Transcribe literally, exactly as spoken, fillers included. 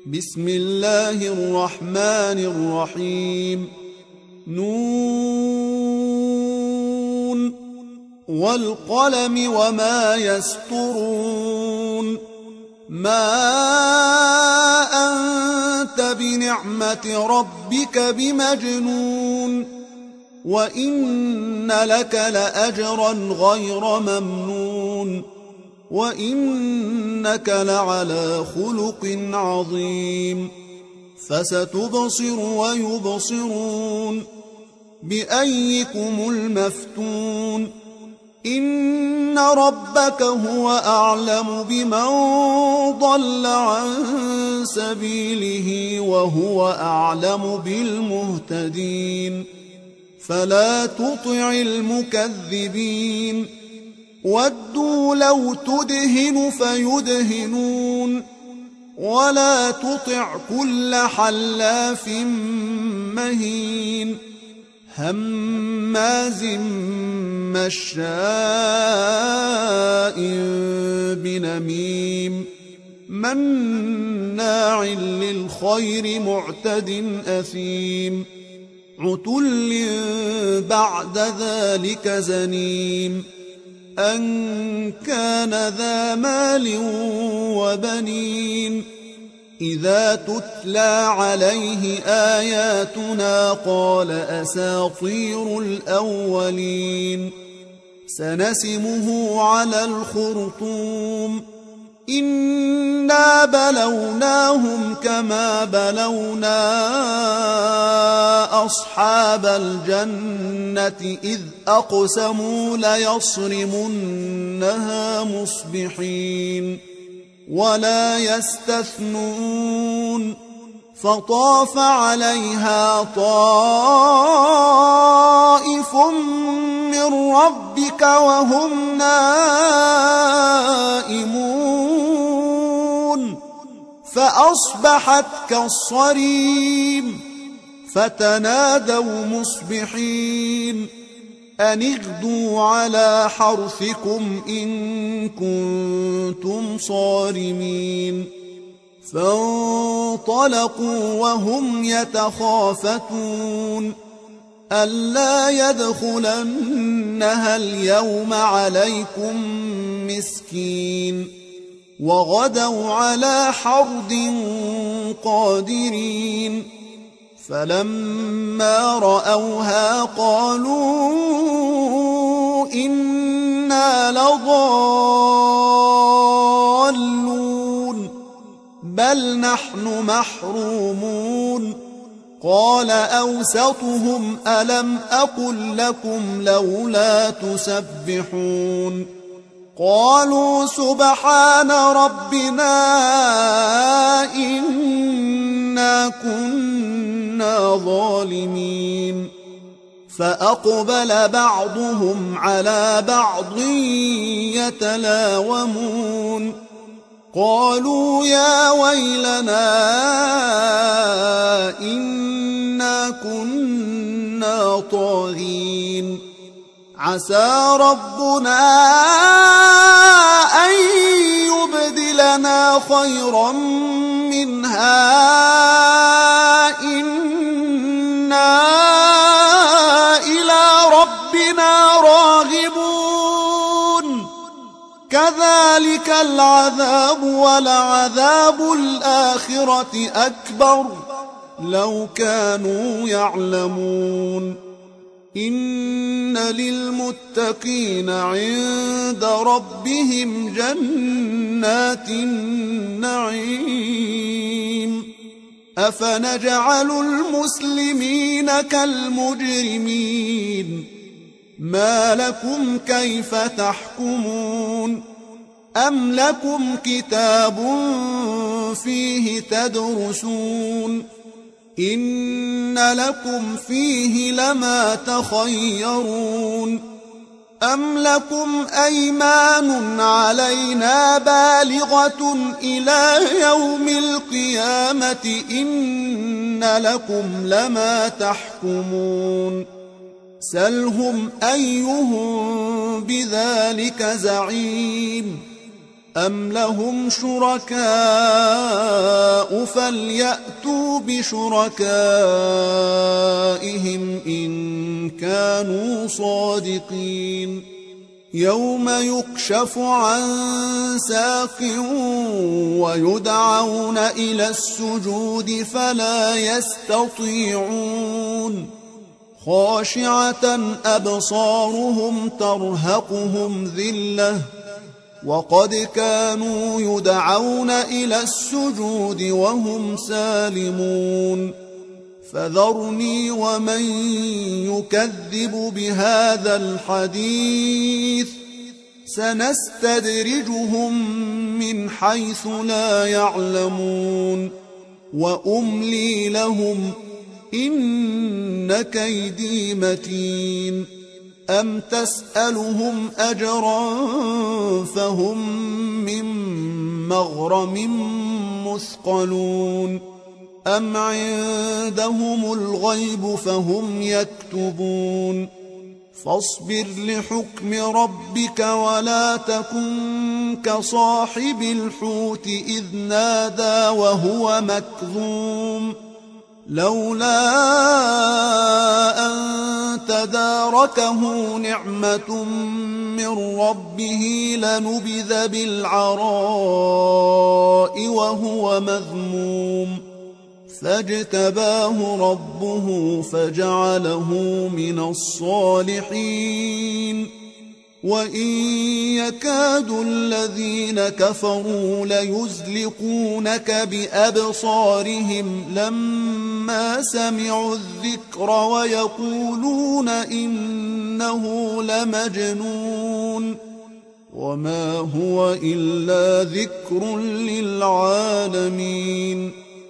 بسم الله الرحمن الرحيم نون والقلم وما يسطرون ما أنت بنعمة ربك بمجنون وإن لك لأجرا غير ممنون وإنك لعلى خلق عظيم فستبصر ويبصرون بأيكم المفتون إن ربك هو أعلم بمن ضل عن سبيله وهو أعلم بالمهتدين فلا تطع المكذبين ودوا لو تدهن فيدهنون ولا تطع كل حلاف مهين هماز مشاء بنميم مناع للخير معتد أثيم عتل بعد ذلك زنيم أن كان ذا مال وبنين إذا تتلى عليه آياتنا قال أساطير الأولين سنسمه على الخرطوم إنا بلوناهم كما بلونا أصحاب الجنة إذ أقسموا ليصرمنها مصبحين ولا يستثنون فطاف عليها طائف من ربك وهم نائمون فأصبحت كالصريم فتنادوا مصبحين أن اغدوا على حرثكم إن كنتم صارمين فانطلقوا وهم يتخافتون ألا يدخلنها اليوم عليكم مسكين وغدوا على حرد قادرين فلما رأوها قالوا إنا لضالون بل نحن محرومون قال أوسطهم ألم أقل لكم لولا تسبحون قالوا سبحان ربنا إنا كنا ظالمين فأقبل بعضهم على بعض يتلاومون قالوا يا ويلنا إنا كنا طاغين عسى ربنا أن يبدلنا خيرا منها إنا إلى ربنا راغبون كذلك العذاب ولعذاب الآخرة أكبر لو كانوا يعلمون إن للمتقين عند ربهم جنات النعيم أفنجعل المسلمين كالمجرمين ما لكم كيف تحكمون أم لكم كتاب فيه تدرسون إن لكم فيه لما تخيرون أم لكم أيمان علينا بالغة إلى يوم القيامة إن لكم لما تحكمون سلهم أيهم بذلك زعيم أم لهم شركاء فليأتوا بشركائهم إن كانوا صادقين يوم يكشف عن ساق ويدعون إلى السجود فلا يستطيعون خاشعة أبصارهم ترهقهم ذلة وقد كانوا يدعون إلى السجود وهم سالمون فذرني ومن يكذب بهذا الحديث سنستدرجهم من حيث لا يعلمون وأملي لهم إن كيدي متين أم تسألهم أجرا فهم من مغرم مثقلون أم عندهم الغيب فهم يكتبون فاصبر لحكم ربك ولا تكن كصاحب الحوت إذ نادى وهو مكظوم لولا أن تداركه نعمة من ربه لنبذ بالعراء وهو مذموم فاجتباه ربه فجعله من الصالحين وإن يكاد الذين كفروا ليزلقونك بأبصارهم لما سمعوا الذكر ويقولون إنه لمجنون وما هو إلا ذكر للعالمين